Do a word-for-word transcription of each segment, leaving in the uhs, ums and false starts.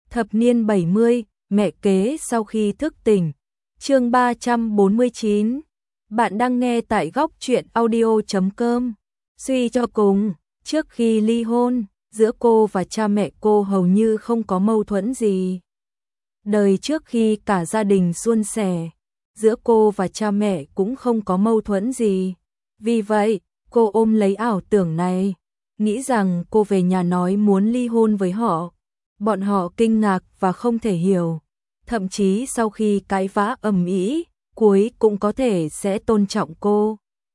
Thập niên bảy mươi, mẹ kế sau khi thức tỉnh. Chương ba trăm bốn mươi chín. Bạn đang nghe tại góc truyện audio chấm com. Suy cho cùng, trước khi ly hôn, giữa cô và cha mẹ cô hầu như không có mâu thuẫn gì. Đời trước khi cả gia đình suôn sẻ, giữa cô và cha mẹ cũng không có mâu thuẫn gì. Vì vậy, cô ôm lấy ảo tưởng này, nghĩ rằng cô về nhà nói muốn ly hôn với họ. Bọn họ kinh ngạc và không thể hiểu. Thậm chí sau khi cãi vã ầm ĩ, cuối cũng có thể sẽ tôn trọng cô,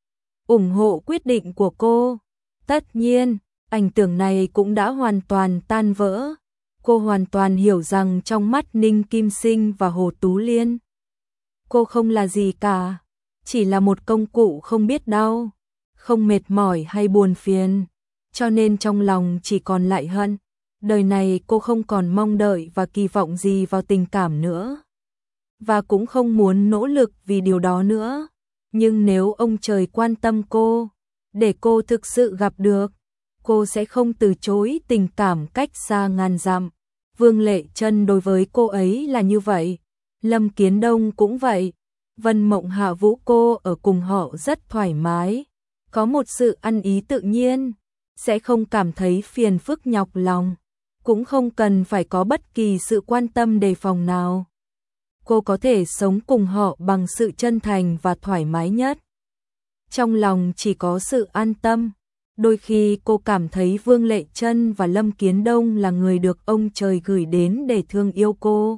ủng hộ quyết định của cô. Tất nhiên, ảnh tưởng này cũng đã hoàn toàn tan vỡ. Cô hoàn toàn hiểu rằng trong mắt Ninh Kim Sinh và Hồ Tú Liên, cô không là gì cả, chỉ là một công cụ không biết đau, không mệt mỏi hay buồn phiền, cho nên trong lòng chỉ còn lại hận. Đời này cô không còn mong đợi và kỳ vọng gì vào tình cảm nữa, và cũng không muốn nỗ lực vì điều đó nữa. Nhưng nếu ông trời quan tâm cô, để cô thực sự gặp được, cô sẽ không từ chối tình cảm cách xa ngàn dặm. Vương Lệ Trân đối với cô ấy là như vậy, Lâm Kiến Đông cũng vậy. Vân Mộng Hạ Vũ cô ở cùng họ rất thoải mái, có một sự ăn ý tự nhiên, sẽ không cảm thấy phiền phức nhọc lòng, cũng không cần phải có bất kỳ sự quan tâm đề phòng nào. Cô có thể sống cùng họ bằng sự chân thành và thoải mái nhất. Trong lòng chỉ có sự an tâm. Đôi khi cô cảm thấy Vương Lệ Trân và Lâm Kiến Đông là người được ông trời gửi đến để thương yêu cô.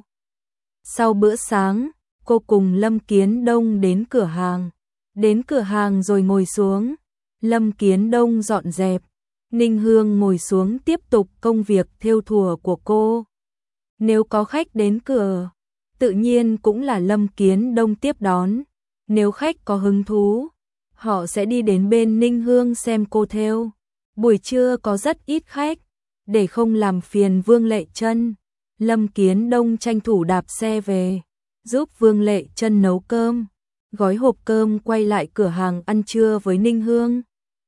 Sau bữa sáng, cô cùng Lâm Kiến Đông đến cửa hàng. Đến cửa hàng rồi ngồi xuống. Lâm Kiến Đông dọn dẹp. Ninh Hương ngồi xuống tiếp tục công việc thêu thùa của cô. Nếu có khách đến cửa, tự nhiên cũng là Lâm Kiến Đông tiếp đón. Nếu khách có hứng thú, họ sẽ đi đến bên Ninh Hương xem cô thêu. Buổi trưa có rất ít khách, để không làm phiền Vương Lệ Trân, Lâm Kiến Đông tranh thủ đạp xe về, giúp Vương Lệ Trân nấu cơm, gói hộp cơm quay lại cửa hàng ăn trưa với Ninh Hương.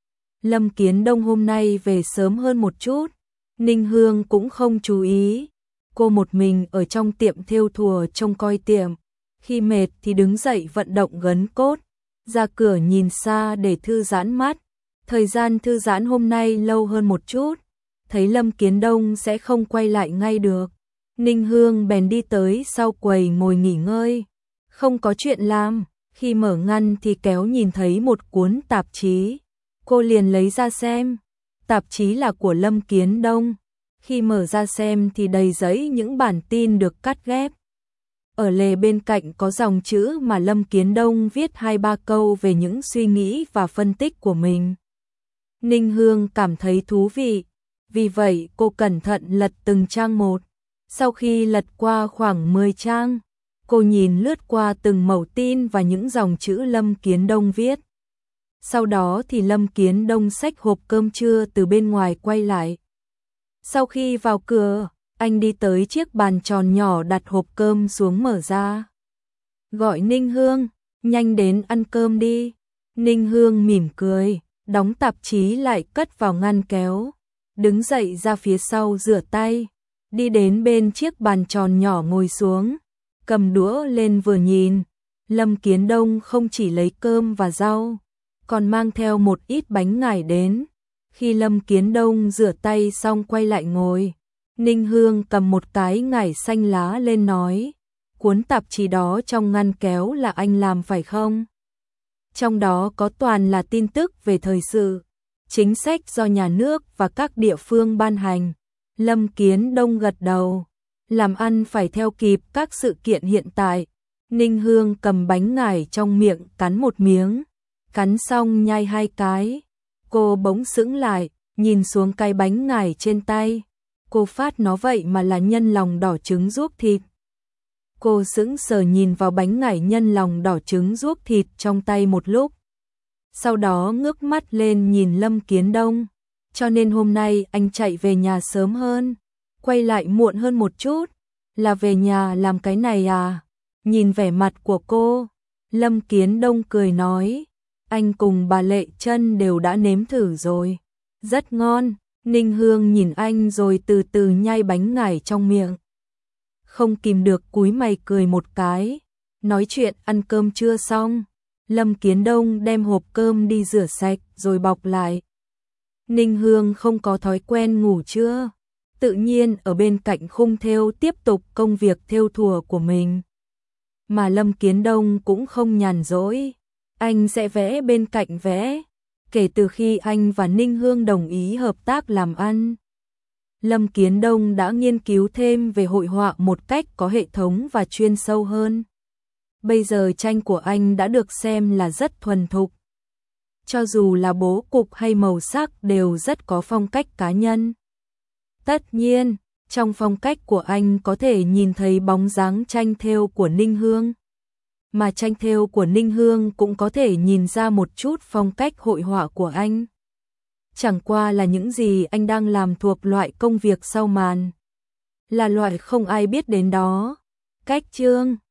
Lâm Kiến Đông hôm nay về sớm hơn một chút, Ninh Hương cũng không chú ý. Cô một mình ở trong tiệm thêu thùa trông coi tiệm, khi mệt thì đứng dậy vận động gân cốt, ra cửa nhìn xa để thư giãn mắt. Thời gian thư giãn hôm nay lâu hơn một chút, thấy Lâm Kiến Đông sẽ không quay lại ngay được. Ninh Hương bèn đi tới sau quầy ngồi nghỉ ngơi, không có chuyện làm. Khi mở ngăn thì kéo nhìn thấy một cuốn tạp chí. Cô liền lấy ra xem, tạp chí là của Lâm Kiến Đông. Khi mở ra xem thì đầy giấy những bản tin được cắt ghép. Ở lề bên cạnh có dòng chữ mà Lâm Kiến Đông viết hai ba câu về những suy nghĩ và phân tích của mình. Ninh Hương cảm thấy thú vị, vì vậy cô cẩn thận lật từng trang một. Sau khi lật qua khoảng mười trang, cô nhìn lướt qua từng mẩu tin và những dòng chữ Lâm Kiến Đông viết. Sau đó thì Lâm Kiến Đông xách hộp cơm trưa từ bên ngoài quay lại. Sau khi vào cửa, anh đi tới chiếc bàn tròn nhỏ đặt hộp cơm xuống mở ra. Gọi Ninh Hương, nhanh đến ăn cơm đi. Ninh Hương mỉm cười, đóng tạp chí lại cất vào ngăn kéo. Đứng dậy ra phía sau rửa tay, đi đến bên chiếc bàn tròn nhỏ ngồi xuống. Cầm đũa lên vừa nhìn, Lâm Kiến Đông không chỉ lấy cơm và rau, còn mang theo một ít bánh ngải đến. Khi Lâm Kiến Đông rửa tay xong quay lại ngồi, Ninh Hương cầm một cái ngải xanh lá lên nói, cuốn tạp chí đó trong ngăn kéo là anh làm phải không? Trong đó có toàn là tin tức về thời sự, chính sách do nhà nước và các địa phương ban hành. Lâm Kiến Đông gật đầu, làm ăn phải theo kịp các sự kiện hiện tại. Ninh Hương cầm bánh ngải trong miệng cắn một miếng, cắn xong nhai hai cái. Cô bỗng sững lại, nhìn xuống cái bánh ngải trên tay. Cô phát nó vậy mà là nhân lòng đỏ trứng ruốc thịt. Cô sững sờ nhìn vào bánh ngải nhân lòng đỏ trứng ruốc thịt trong tay một lúc. Sau đó ngước mắt lên nhìn Lâm Kiến Đông. Cho nên hôm nay anh chạy về nhà sớm hơn, quay lại muộn hơn một chút, là về nhà làm cái này à? Nhìn vẻ mặt của cô, Lâm Kiến Đông cười nói, anh cùng bà Lệ Trân đều đã nếm thử rồi, rất ngon. Ninh Hương nhìn anh rồi từ từ nhai bánh ngải trong miệng. không kìm được cúi mày cười một cái. Nói chuyện ăn cơm chưa xong, Lâm Kiến Đông đem hộp cơm đi rửa sạch rồi bọc lại. Ninh Hương không có thói quen ngủ trưa, tự nhiên ở bên cạnh khung thêu tiếp tục công việc thêu thùa của mình. Mà Lâm Kiến Đông cũng không nhàn rỗi, anh sẽ vẽ bên cạnh vẽ. Kể từ khi anh và Ninh Hương đồng ý hợp tác làm ăn, Lâm Kiến Đông đã nghiên cứu thêm về hội họa một cách có hệ thống và chuyên sâu hơn. Bây giờ tranh của anh đã được xem là rất thuần thục. Cho dù là bố cục hay màu sắc đều rất có phong cách cá nhân. Tất nhiên, trong phong cách của anh có thể nhìn thấy bóng dáng tranh thêu của Ninh Hương. Mà tranh thêu của Ninh Hương cũng có thể nhìn ra một chút phong cách hội họa của anh. Chẳng qua là những gì anh đang làm thuộc loại công việc sau màn, là loại không ai biết đến đó. Cách chương